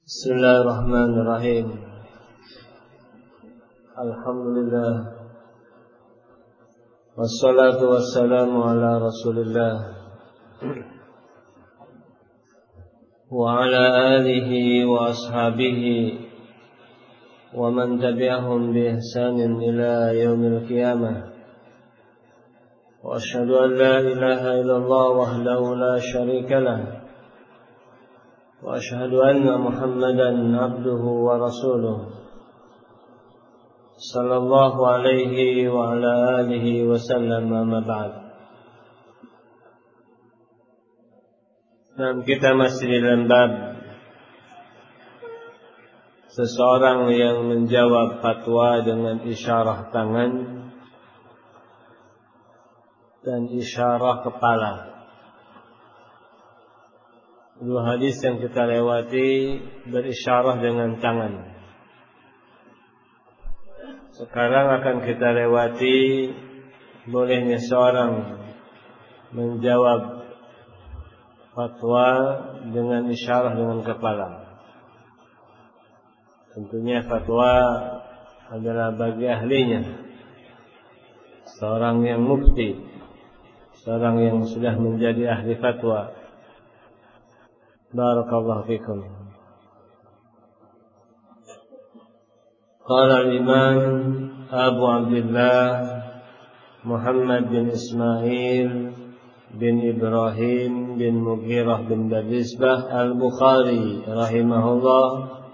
Bismillahirrahmanirrahim. Alhamdulillah. Wassalatu wassalamu ala Rasulillah wa ala alihi wa ashabihi wa man tabi'ahum bi ihsanin ila yaumil qiyamah. Wa asyhadu an la ilaha illallah wahdahu la syarika lah. وأشهد أن محمدا عبده ورسوله صلى الله عليه وعلى آله وسلم أما بعد. Nah, kita masih di dalam bab seseorang yang menjawab fatwa dengan isyarah tangan dan isyarah kepala. Dua hadis yang kita lewati berisyarah dengan tangan. Sekarang akan kita lewati bolehnya seorang menjawab fatwa dengan isyarah dengan kepala. Tentunya fatwa adalah bagi ahlinya, seorang yang mufti, seorang yang sudah menjadi ahli fatwa. Barakallahu fikum. Qala al-Imam Abu Abdullah Muhammad bin Ismail bin Ibrahim bin Mughirah bin Badisbah al-Bukhari rahimahullah,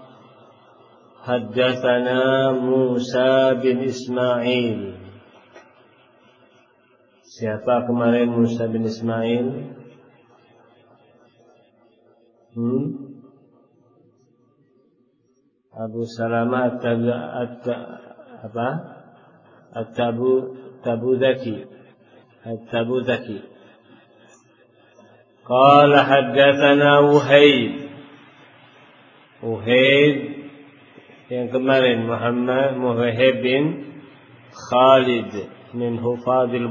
haddatsana Musa bin Ismail. Siapa kemarin Musa bin Ismail? Abu Salamah At-Tabuzaki. Qala haddatsana Uhayd yang kemarin Muhammad bin Khalid min Hufadil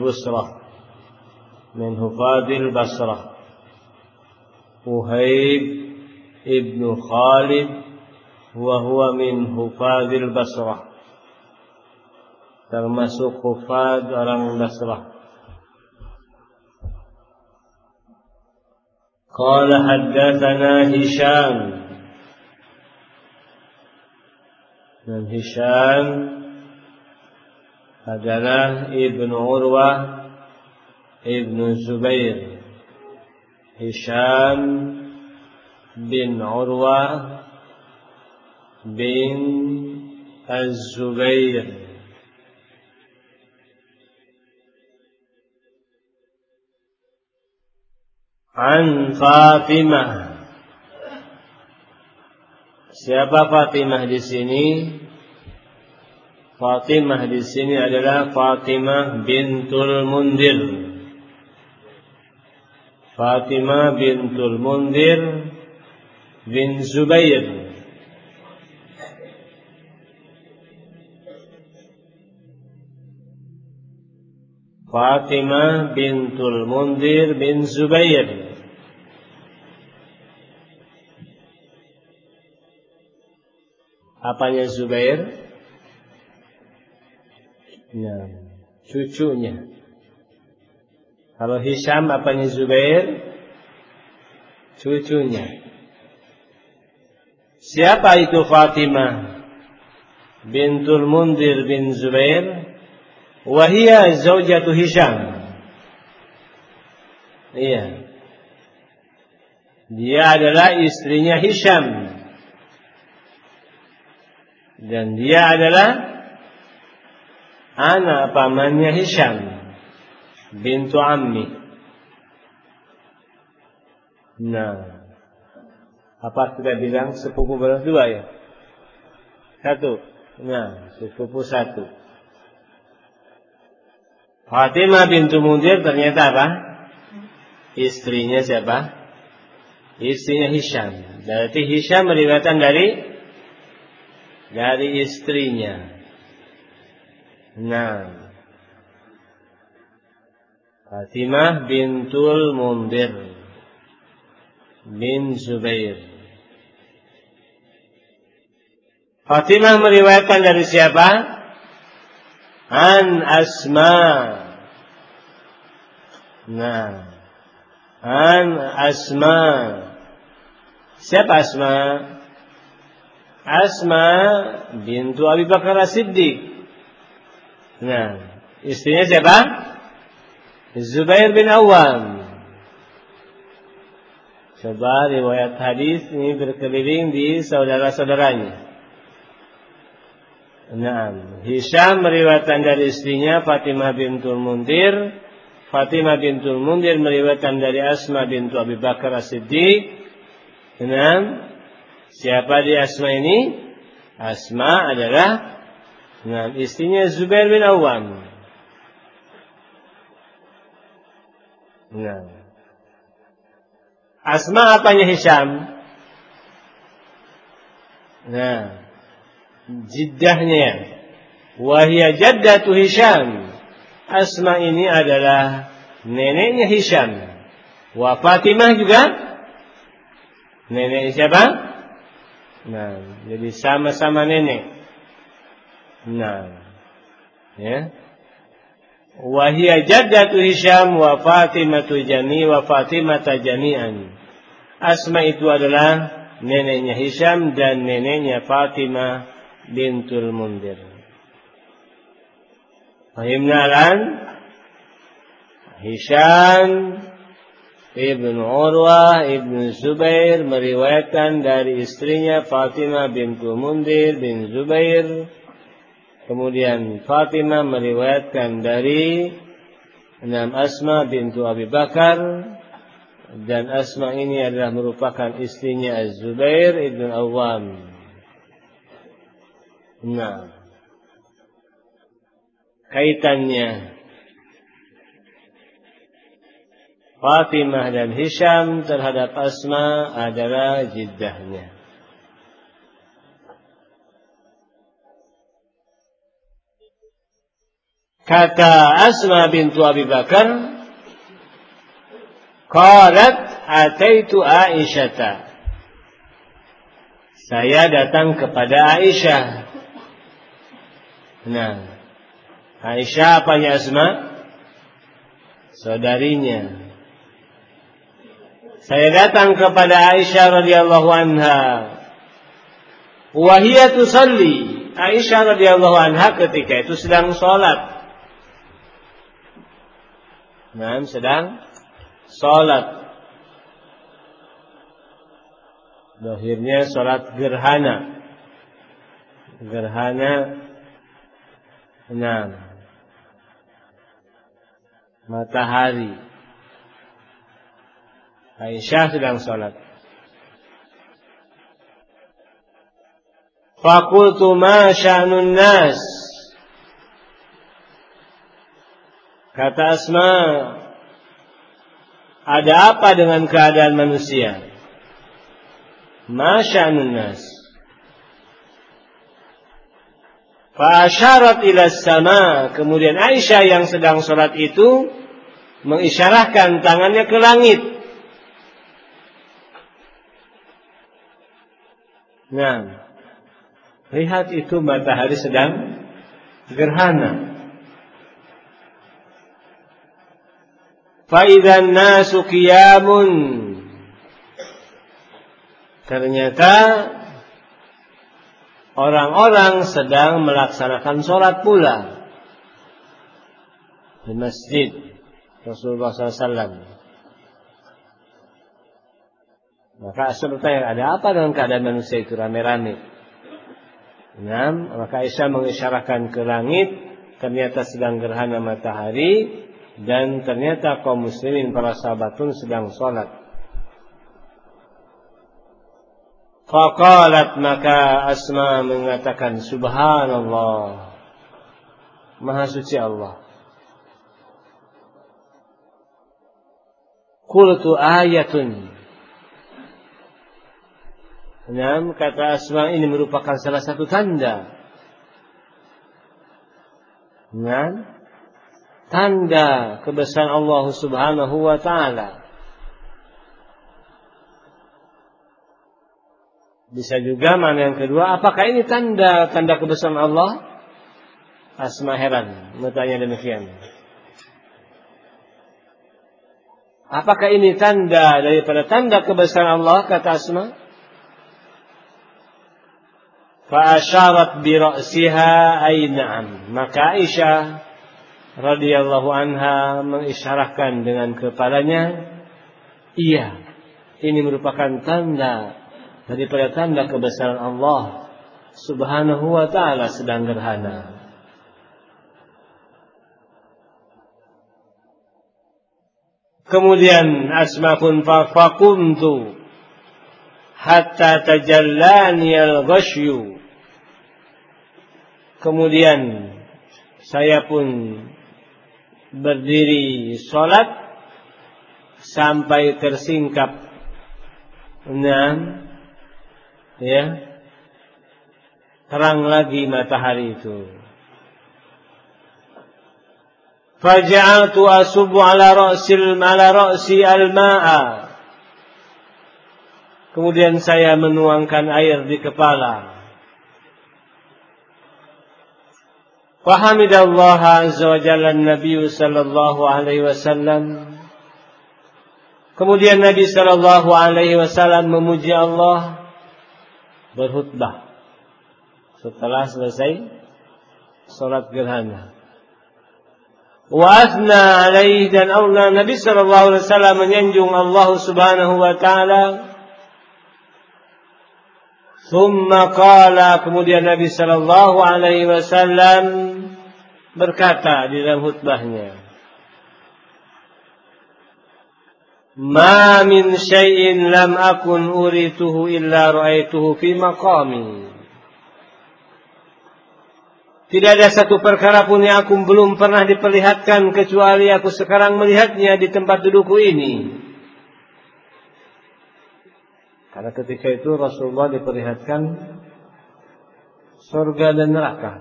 Basrah. Uhayd ibn Khalid wa huwa min hufadil Basrah, termasuk hufad orang Basrah. Qala haddatsana Hisham, dan Hisham adalah ibnu Urwah ibnu Zubair. Hisham bin Urwah bin Az-Zubair an Fatimah. Siapa Fatimah di sini? Fatimah di sini adalah Fatimah bintul Mundir. Fatimah bintul Mundir bin Zubair. Fatimah bintul Mundir bin Zubair. Apanya Zubair? Nah, cucunya. Kalau Hisham apanya Zubair? Cucunya. Siapa itu Fatimah bintul Mundir bin Zubair? Wahia zaujatu Hisham. Iya. Dia adalah istrinya Hisham. Dan dia adalah anak pamannya Hisham, bintu ammi. Nah, apa kita bilang sepupu berdua ya? Satu. Nah, sepupu satu. Fatimah bintu Mundir ternyata apa? Istrinya siapa? Istrinya Hisham. Berarti Hisham meriwayatkan dari istrinya. Nah, Fatimah bintul Mundir bin Zubair. Fatimah meriwayatkan dari siapa? An Asma. Nah, An Asma. Siapa Asma? Asma bintu Abi Bakar As-Siddiq. Nah, istrinya siapa? Zubair bin Awam. Coba riwayat hadis ini berkeliling di saudara-saudaranya. Nah, Hisham meriwayatkan dari istrinya Fatimah bintul Mundir. Fatimah bintul Mundir meriwayatkan dari Asma bintu Abi Bakar As-Siddiq. Nah, siapa di Asma ini? Asma adalah istrinya Zubair bin Awam. Nah, Asma apanya Hisham? Nah, jiddahnya. Wahia jaddatu Hisham. Asma ini adalah neneknya Hisham. Wa Fatimah juga nenek siapa? Nah, jadi sama-sama nenek. Nah, ya. Wahia jaddatu Hisham wa Fatimatu jami'an. Asma itu adalah neneknya Hisham dan neneknya Fatimah bintul Mundir. Fahimna lan? Hisham Ibn Urwah Ibn Zubair meriwayatkan dari istrinya Fatimah bintul Mundir bin Zubair. Kemudian Fatimah meriwayatkan dari Asma bintu Abi Bakar, dan Asma ini adalah merupakan istrinya Az-Zubair ibn Awam. Nah, kaitannya Fatimah dan Hisham terhadap Asma adalah jiddahnya. Kata Asma bintu Abi Bakar, qalat ataitu Aisyata. Saya datang kepada Aisyah. Nah, Aisyah apanya Asma? Saudarinya. Saya datang kepada Aisyah radhiyallahu anha. Wa hiya tusalli. Aisyah radhiyallahu anha ketika itu sedang sholat. Nah, sedang sholat. Akhirnya sholat gerhana. Matahari. Aisyah sedang sholat. Faqultu ma sya'nun nas. Kata Asma, ada apa dengan keadaan manusia? Ma sya'nun nas. Fa asyarat ila sama. Kemudian Aisyah yang sedang sholat itu mengisyarahkan tangannya ke langit. Nah, lihat itu matahari sedang gerhana. Faidan nasu qiyamun. Ternyata orang-orang sedang melaksanakan sholat pula di masjid Rasulullah SAW. Maka Aisyah bertanya, ada apa dengan keadaan manusia itu rame-rame? Nah, maka Aisyah mengisyarahkan ke langit. Ternyata sedang gerhana matahari. Dan ternyata kaum muslimin para sahabat pun sedang sholat. Faqalat, maka Asma mengatakan, Subhanallah, Maha suci Allah. Qultu ayatun. Nah, kata Asma, ini merupakan salah satu tanda. Nah, tanda kebesaran Allah Subhanahu wa ta'ala. Bisa juga mana yang kedua, apakah ini tanda kebesaran Allah? Asma heran, bertanya demikian. Apakah ini tanda daripada tanda kebesaran Allah, kata Asma? Fa asyarat bi ra'siha ay na'am. Maka Aisyah radhiyallahu anha mengisyarahkan dengan kepalanya, iya, ini merupakan tanda daripada tanda kebesaran Allah Subhanahu wa ta'ala sedang gerhana. Kemudian Asma pun fakuntu hatta tajallani al-ghashyu. Kemudian saya pun berdiri salat sampai tersingkap terang lagi matahari itu. Faja'altu asubu ala ra'si al-ma'a. Kemudian saya menuangkan air di kepala. Fahamidallaha azza wa jalla an-nabiy sallallahu alaihi wasallam. Kemudian Nabi sallallahu alaihi wasallam memuji Allah, berkhutbah setelah selesai salat gerhana. Wa athna alaihi, dan Allah Nabi sallallahu alaihi wasallam menyanjung Allah Subhanahu wa taala. Thumma qala, kemudian Nabi sallallahu alaihi wasallam berkata di dalam khutbahnya, ma min syai'in lam akun urituhu illa ra'aituhu fi maqami. Tidak ada satu perkara pun yang aku belum pernah diperlihatkan kecuali aku sekarang melihatnya di tempat dudukku ini. Karena ketika itu Rasulullah diperlihatkan surga dan neraka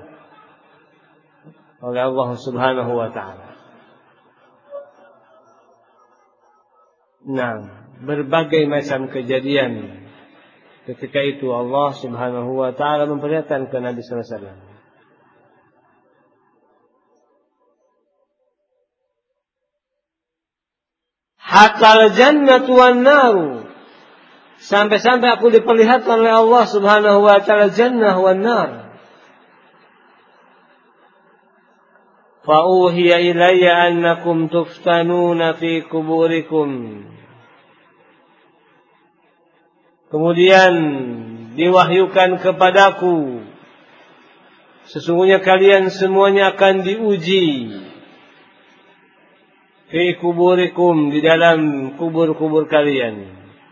oleh Allah Subhanahu wa ta'ala. Nah, berbagai macam kejadian ketika itu Allah Subhanahu wa ta'ala memperlihatkan ke Nabi sallallahu alaihi wasallam. Hatta al-jannatu wan-naru, sampai-sampai aku diperlihatkan oleh Allah Subhanahu wa ta'ala jannah wan-nar. Fa uhiya ilayya annakum tuftanuna fi kuburikum. Kemudian diwahyukan kepadaku, sesungguhnya kalian semuanya akan diuji fi kuburikum, di dalam kubur-kubur kalian.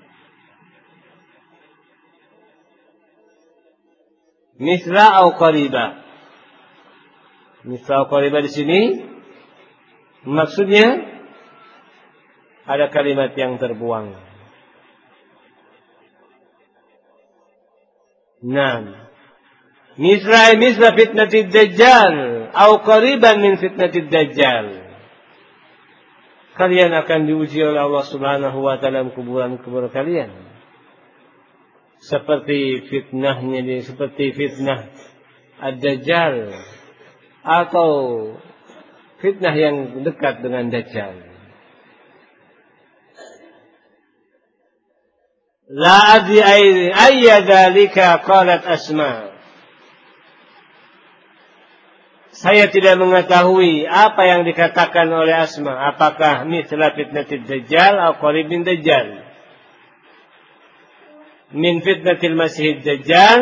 Misla au qariba. Misla au qariba di sini maksudnya ada kalimat yang terbuang. Nah, misla fitnatid dajjal au qariban min fitnatid dajjal. Kalian akan diuji oleh Allah Subhanahu wa ta'ala dalam kuburan-kuburan kalian. Seperti fitnahnya, seperti fitnah ad-dajjal atau fitnah yang dekat dengan dajjal. La adri ayya dzalika qalat Asma. Saya tidak mengetahui apa yang dikatakan oleh Asma, apakah mithla fitnatid dajjal atau qarib min dajjal. Min fitnatil masihid dajjal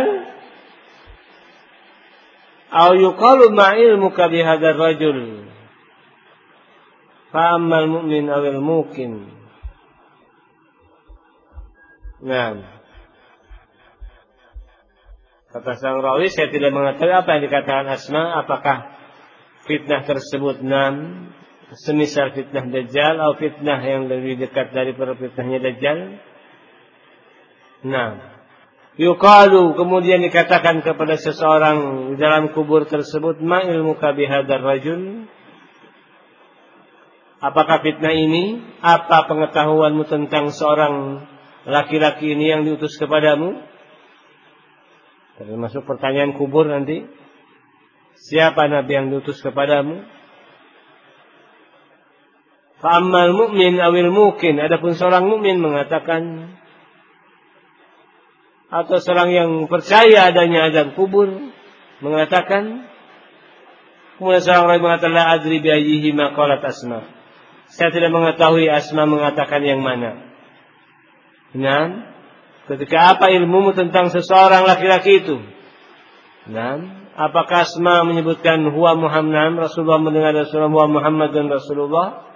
atau yuqalu ma ilmuka bihadzal rajul fa ammal mu'min awil muqim. Nah, kata sang rawi, saya tidak mengetahui apa yang dikatakan Asma, apakah fitnah tersebut semisal fitnah dajjal atau fitnah yang lebih dekat daripada fitnahnya dajjal. Nah, yuqalu, kemudian dikatakan kepada seseorang di dalam kubur tersebut, ma ilmuka bihadzal rajul, apakah fitnah ini, apa pengetahuanmu tentang seorang laki-laki ini yang diutus kepadamu? Termasuk pertanyaan kubur nanti. Siapa nabi yang diutus kepadamu? Fa'ammal mu'min awil mukin. Adapun seorang mukmin mengatakan, atau seorang yang percaya adanya azab kubur mengatakan, kemudian seorang lain mengatakan, la adri bi ayyihi ma qalat Asma. Saya tidak mengetahui Asma mengatakan yang mana. Nah, ketika apa ilmumu tentang seseorang laki-laki itu? Nah, apakah Asma menyebutkan huwa Muhammad, Rasulullah mendengar Rasulullah huwa Muhammad dan Rasulullah?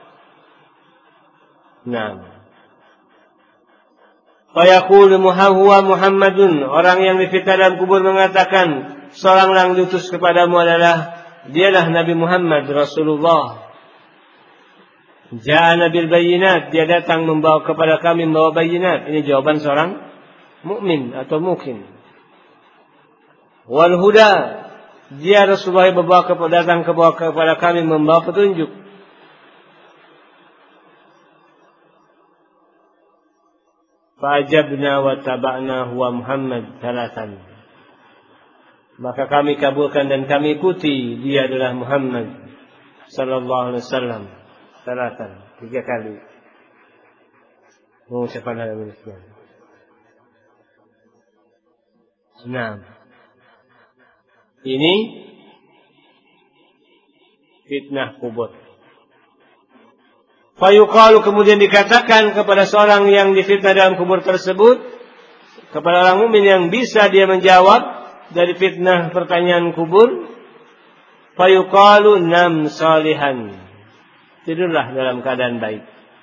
Nah, fayaqulu huwa Muhammadun. Orang yang difitnah dalam kubur mengatakan, seorang yang diutus kepadamu adalah dialah Nabi Muhammad Rasulullah. Ja'ana bil bayyinat, dia datang membawa kepada kami membawa bayinat. Ini jawaban seorang mukmin atau mukin. Wal huda, dia Rasulullah datang kepada kami membawa petunjuk. Fa'ajabna wa taba'na huwa Muhammad salatan. Maka kami kabulkan dan kami ikuti dia adalah Muhammad sallallahu alaihi wasallam. Salatan, 3 kali mengucapkan hal demikian. Nah, ini fitnah kubur. Fayuqalu, kemudian dikatakan kepada seorang yang difitnah dalam kubur tersebut, kepada orang mukmin yang bisa dia menjawab dari fitnah pertanyaan kubur, fayuqalu nam salihan, tidurlah dalam keadaan baik.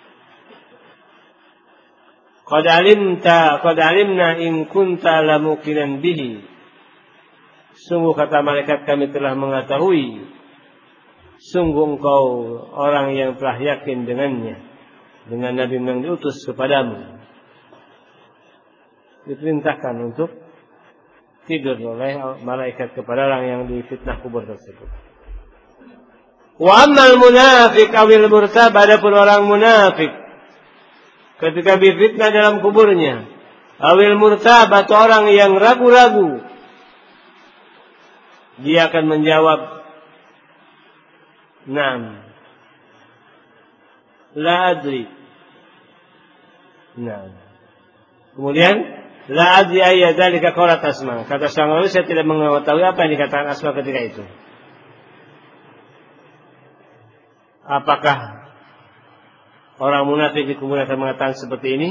Qad alimna in kunta lamuqinan bihi. Sungguh kata malaikat kami telah mengetahui, sungguh engkau orang yang telah yakin dengannya, dengan Nabi yang diutus kepadamu. Diperintahkan untuk tidur oleh malaikat kepada orang yang difitnah kubur tersebut. Wa ammal munafiq awil murtab, adapun orang munafik ketika difitnah dalam kuburnya, awil murtab atau orang yang ragu-ragu, dia akan menjawab, "Naam, la adri." Naam. Kemudian, la adri ayya dzalika qalat Asma. Kata sang rawi, saya tidak mengetahui apa yang dikatakan Asma ketika itu. Apakah orang munafik di kuburan akan mengatakan seperti ini?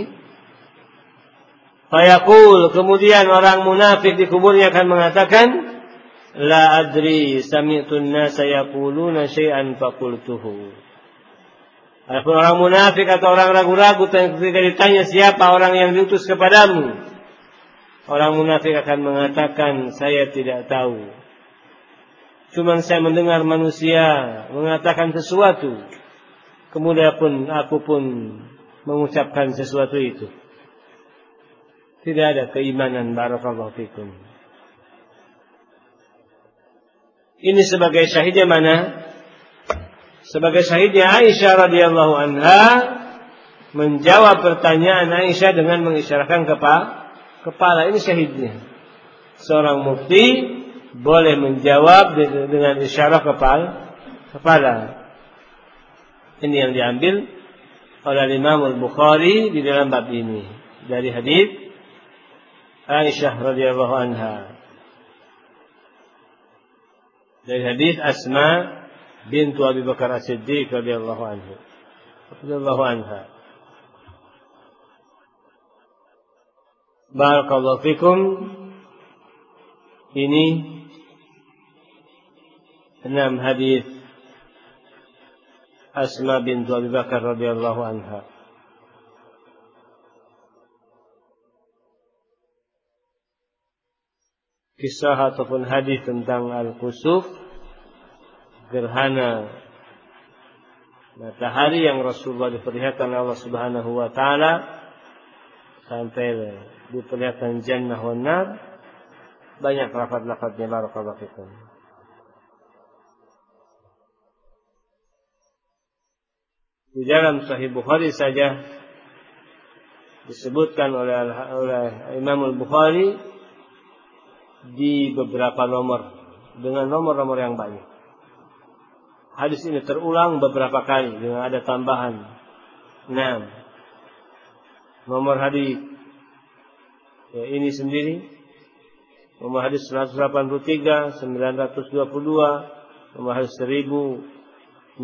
Fayaqul, kemudian orang munafik di kuburnya akan mengatakan, la adri sami'tu an-nasa yaquluna syai'an faqultuhu. Adapun orang munafik atau orang ragu-ragu ketika ditanya siapa orang yang diutus kepadamu, orang munafik akan mengatakan, saya tidak tahu. Cuman saya mendengar manusia mengatakan sesuatu, kemudian aku pun mengucapkan sesuatu itu. Tidak ada keimanan, barakallahu fikum. Ini sebagai syahidnya mana? Sebagai syahidnya Aisyah radhiyallahu anha menjawab pertanyaan Aisyah dengan mengisyarahkan kepala. Ini syahidnya. Seorang mufti boleh menjawab dengan isyarat kepala. Ini yang diambil oleh Imam Al-Bukhari di dalam bab ini dari hadis Aisyah radhiyallahu anha, dari hadis Asma bintu Abi Bakar As-Siddiq radhiyallahu anha. Barakallahu fikum. Ini 6 hadis Asma bintu Abi Bakar radhiyallahu anha. Kisah ataupun hadis tentang al-kusuf, gerhana matahari yang Rasulullah diperlihatkan oleh Allah Subhanahu wa taala sampai diperlihatkan jannah wan nar. Banyak lafaz-lafaznya, barakallahu fikum. Di dalam Sahih Bukhari saja disebutkan oleh Imam Al-Bukhari di beberapa nomor dengan nomor-nomor yang banyak. Hadis ini terulang beberapa kali dengan ada tambahan 6. Nomor hadis ini sendiri, nomor hadis 183, 922, nomor hadis 1006, 52,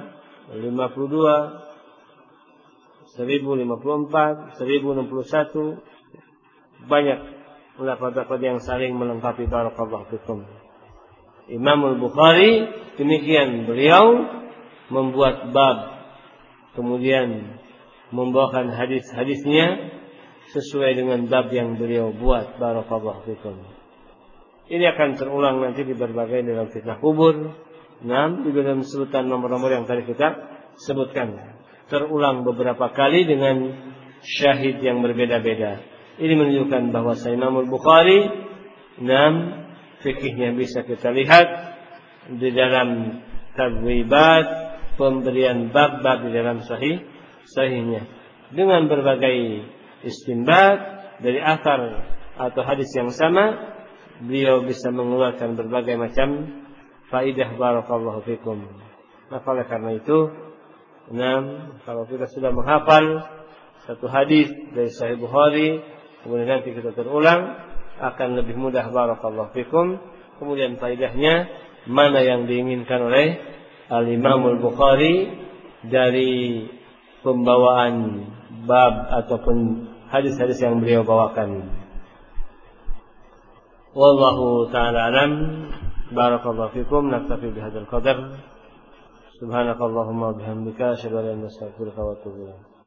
1054, 1061, banyak lafaz-lafaz yang saling melengkapi. Barakallahu fikum. Imam Al-Bukhari demikian, beliau membuat bab, kemudian membawakan hadis-hadisnya sesuai dengan bab yang beliau buat. Barakallahu fikum. Ini akan terulang nanti di berbagai dalam fitnah kubur. 6 juga dalam sebutan nomor-nomor yang tadi kita sebutkan. Terulang beberapa kali dengan syahid yang berbeda-beda. Ini menunjukkan bahwa Imam Al-Bukhari 6 fikihnya bisa kita lihat di dalam tabwibat, pemberian bab-bab di dalam sahihnya dengan berbagai istinbat dari athar atau hadis yang sama. Beliau bisa mengeluarkan berbagai macam faidah. Barakallahu fikum. Maka oleh karena itu, kalau kita sudah menghafal satu hadis dari Sahih Bukhari, kemudian nanti kita terulang, akan lebih mudah. Barakallahu fikum. Kemudian faidahnya mana yang diinginkan oleh Al-Imam Al-Bukhari dari pembawaan bab ataupun hadis-hadis yang beliau bawakan. Wallahu ta'ala alam. Barakallahu fikum. Naktafi bihadzal qadar. Subhanakallahumma wa bihamdika asyhadu an la ilaha illa anta astaghfiruka wa atubu ilaik.